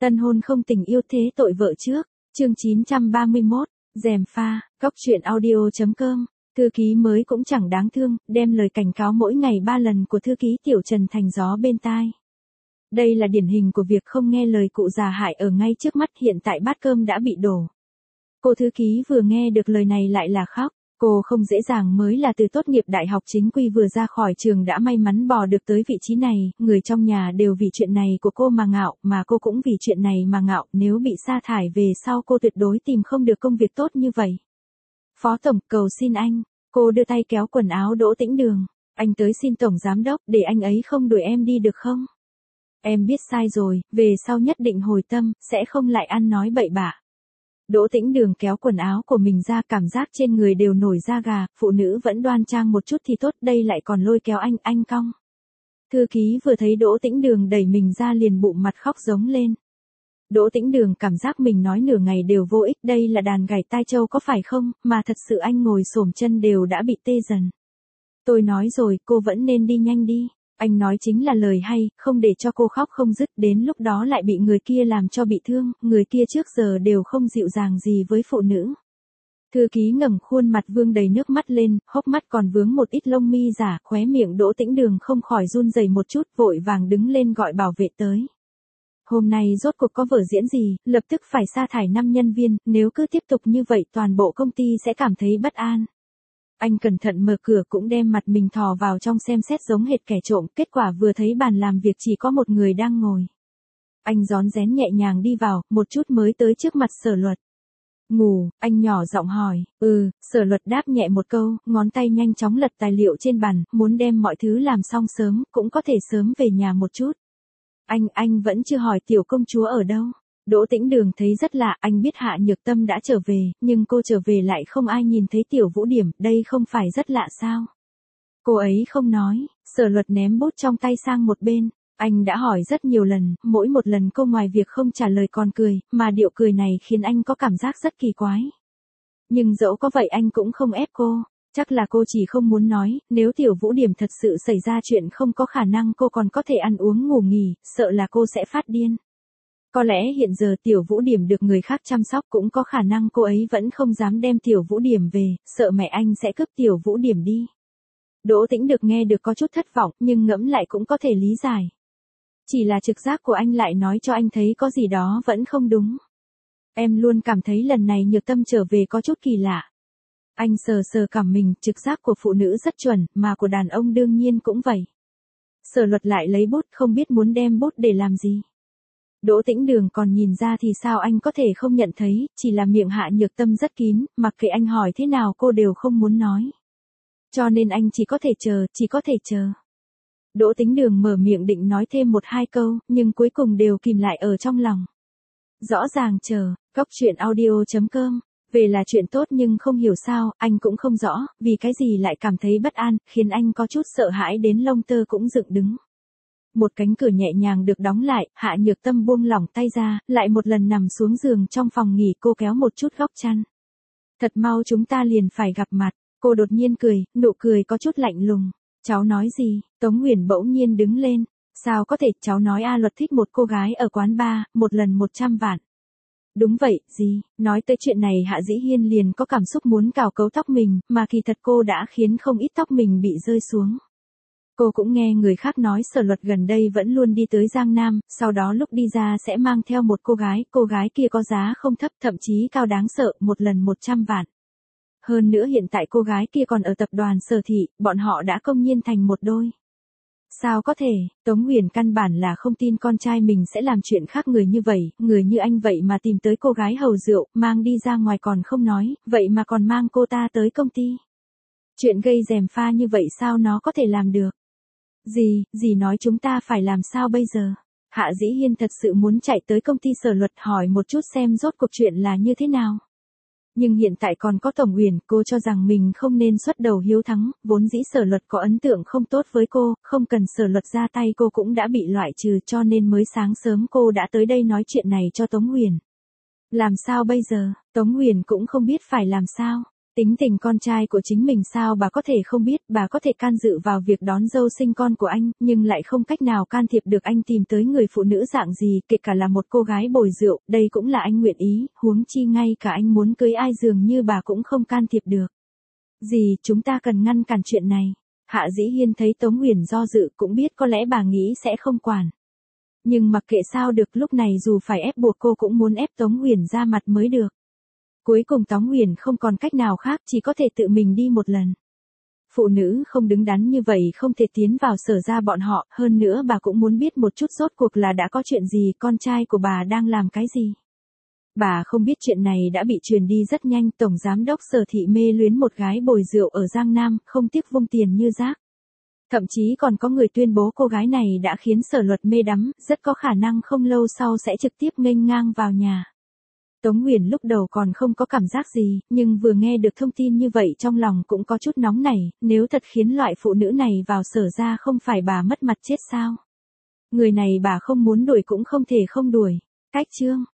Tân hôn không tình yêu thế tội vợ trước, chương 931, gièm pha, góc truyện audio.com, thư ký mới cũng chẳng đáng thương, đem lời cảnh cáo mỗi ngày 3 lần của thư ký Tiểu Trần thành gió bên tai. Đây là điển hình của việc không nghe lời cụ già hại ở ngay trước mắt, hiện tại bát cơm đã bị đổ. Cô thư ký vừa nghe được lời này lại là khóc. Cô không dễ dàng mới là từ tốt nghiệp đại học chính quy vừa ra khỏi trường đã may mắn bò được tới vị trí này, người trong nhà đều vì chuyện này của cô mà ngạo, mà cô cũng vì chuyện này mà ngạo, nếu bị sa thải về sau cô tuyệt đối tìm không được công việc tốt như vậy. Phó tổng, cầu xin anh, cô đưa tay kéo quần áo Đỗ Tĩnh Đường, anh tới xin tổng giám đốc để anh ấy không đuổi em đi được không? Em biết sai rồi, về sau nhất định hồi tâm, sẽ không lại ăn nói bậy bạ. Đỗ Tĩnh Đường kéo quần áo của mình ra, cảm giác trên người đều nổi da gà, phụ nữ vẫn đoan trang một chút thì tốt, đây lại còn lôi kéo anh cong. Thư ký vừa thấy Đỗ Tĩnh Đường đẩy mình ra liền bụng mặt khóc giống lên. Đỗ Tĩnh Đường cảm giác mình nói nửa ngày đều vô ích, đây là đàn gảy tai châu có phải không, mà thật sự anh ngồi xổm chân đều đã bị tê dần. Tôi nói rồi, cô vẫn nên đi nhanh đi. Anh nói chính là lời hay, không để cho cô khóc không dứt, đến lúc đó lại bị người kia làm cho bị thương, người kia trước giờ đều không dịu dàng gì với phụ nữ. Thư ký ngẩng khuôn mặt vương đầy nước mắt lên, hốc mắt còn vướng một ít lông mi giả, khóe miệng Đỗ Tĩnh Đường không khỏi run rẩy một chút, vội vàng đứng lên gọi bảo vệ tới. Hôm nay rốt cuộc có vở diễn gì, lập tức phải sa thải 5 nhân viên, nếu cứ tiếp tục như vậy toàn bộ công ty sẽ cảm thấy bất an. Anh cẩn thận mở cửa cũng đem mặt mình thò vào trong xem xét giống hệt kẻ trộm, kết quả vừa thấy bàn làm việc chỉ có một người đang ngồi. Anh rón rén nhẹ nhàng đi vào, một chút mới tới trước mặt Sở Luật. Ngủ, anh nhỏ giọng hỏi, Sở Luật đáp nhẹ một câu, ngón tay nhanh chóng lật tài liệu trên bàn, muốn đem mọi thứ làm xong sớm, cũng có thể sớm về nhà một chút. Anh vẫn chưa hỏi tiểu công chúa ở đâu. Đỗ Tĩnh Đường thấy rất lạ, anh biết Hạ Nhược Tâm đã trở về, nhưng cô trở về lại không ai nhìn thấy Tiểu Vũ Điểm, đây không phải rất lạ sao? Cô ấy không nói, Sở Luật ném bút trong tay sang một bên, anh đã hỏi rất nhiều lần, mỗi một lần cô ngoài việc không trả lời còn cười, mà điệu cười này khiến anh có cảm giác rất kỳ quái. Nhưng dẫu có vậy anh cũng không ép cô, chắc là cô chỉ không muốn nói, nếu Tiểu Vũ Điểm thật sự xảy ra chuyện không có khả năng cô còn có thể ăn uống ngủ nghỉ, sợ là cô sẽ phát điên. Có lẽ hiện giờ Tiểu Vũ Điểm được người khác chăm sóc, cũng có khả năng cô ấy vẫn không dám đem Tiểu Vũ Điểm về, sợ mẹ anh sẽ cướp Tiểu Vũ Điểm đi. Đỗ Tĩnh được nghe được có chút thất vọng, nhưng ngẫm lại cũng có thể lý giải. Chỉ là trực giác của anh lại nói cho anh thấy có gì đó vẫn không đúng. Em luôn cảm thấy lần này Nhược Tâm trở về có chút kỳ lạ. Anh sờ sờ cảm mình, trực giác của phụ nữ rất chuẩn, mà của đàn ông đương nhiên cũng vậy. Sở Luật lại lấy bút, không biết muốn đem bút để làm gì. Đỗ Tĩnh Đường còn nhìn ra thì sao anh có thể không nhận thấy, chỉ là miệng Hạ Nhược Tâm rất kín, mặc kệ anh hỏi thế nào cô đều không muốn nói. Cho nên anh chỉ có thể chờ. Đỗ Tĩnh Đường mở miệng định nói thêm 1-2 câu, nhưng cuối cùng đều kìm lại ở trong lòng. Rõ ràng chờ, góc truyện audio.com, về là chuyện tốt nhưng không hiểu sao, anh cũng không rõ, vì cái gì lại cảm thấy bất an, khiến anh có chút sợ hãi đến lông tơ cũng dựng đứng. Một cánh cửa nhẹ nhàng được đóng lại, Hạ Nhược Tâm buông lỏng tay ra, lại một lần nằm xuống giường trong phòng nghỉ, cô kéo một chút góc chăn. Thật mau chúng ta liền phải gặp mặt, cô đột nhiên cười, nụ cười có chút lạnh lùng. Cháu nói gì? Tống Huyền bỗng nhiên đứng lên. Sao có thể, cháu nói A Luật thích một cô gái ở quán bar, một lần 100 vạn. Đúng vậy, gì? Nói tới chuyện này Hạ Dĩ Hiên liền có cảm xúc muốn cào cấu tóc mình, mà kỳ thật cô đã khiến không ít tóc mình bị rơi xuống. Cô cũng nghe người khác nói Sở Luật gần đây vẫn luôn đi tới Giang Nam, sau đó lúc đi ra sẽ mang theo một cô gái kia có giá không thấp, thậm chí cao đáng sợ, một lần 100 vạn. Hơn nữa hiện tại cô gái kia còn ở tập đoàn Sở Thị, bọn họ đã công nhiên thành một đôi. Sao có thể, Tống Huyền căn bản là không tin con trai mình sẽ làm chuyện khác người như vậy, người như anh vậy mà tìm tới cô gái hầu rượu, mang đi ra ngoài còn không nói, vậy mà còn mang cô ta tới công ty. Chuyện gây gièm pha như vậy sao nó có thể làm được? Dì nói chúng ta phải làm sao bây giờ? Hạ Dĩ Hiên thật sự muốn chạy tới công ty Sở Luật hỏi một chút xem rốt cuộc chuyện là như thế nào. Nhưng hiện tại còn có Tổng Huyền, cô cho rằng mình không nên xuất đầu hiếu thắng, vốn dĩ Sở Luật có ấn tượng không tốt với cô, không cần Sở Luật ra tay cô cũng đã bị loại trừ, cho nên mới sáng sớm cô đã tới đây nói chuyện này cho Tống Huyền. Làm sao bây giờ? Tống Huyền cũng không biết phải làm sao. Tính tình con trai của chính mình sao bà có thể không biết, bà có thể can dự vào việc đón dâu sinh con của anh, nhưng lại không cách nào can thiệp được anh tìm tới người phụ nữ dạng gì, kể cả là một cô gái bồi rượu, đây cũng là anh nguyện ý, huống chi ngay cả anh muốn cưới ai dường như bà cũng không can thiệp được. Gì, chúng ta cần ngăn cản chuyện này. Hạ Dĩ Hiên thấy Tống Uyển do dự cũng biết có lẽ bà nghĩ sẽ không quản. Nhưng mặc kệ sao được, lúc này dù phải ép buộc cô cũng muốn ép Tống Uyển ra mặt mới được. Cuối cùng Tống Uyển không còn cách nào khác, chỉ có thể tự mình đi một lần. Phụ nữ không đứng đắn như vậy không thể tiến vào Sở gia bọn họ, hơn nữa bà cũng muốn biết một chút rốt cuộc là đã có chuyện gì, con trai của bà đang làm cái gì. Bà không biết chuyện này đã bị truyền đi rất nhanh, Tổng Giám đốc Sở thị mê luyến một gái bồi rượu ở Giang Nam, không tiếc vung tiền như rác. Thậm chí còn có người tuyên bố cô gái này đã khiến Sở Luật mê đắm, rất có khả năng không lâu sau sẽ trực tiếp nghênh ngang vào nhà. Tống Uyển lúc đầu còn không có cảm giác gì, nhưng vừa nghe được thông tin như vậy trong lòng cũng có chút nóng nảy, nếu thật khiến loại phụ nữ này vào Sở gia không phải bà mất mặt chết sao? Người này bà không muốn đuổi cũng không thể không đuổi. Cách chương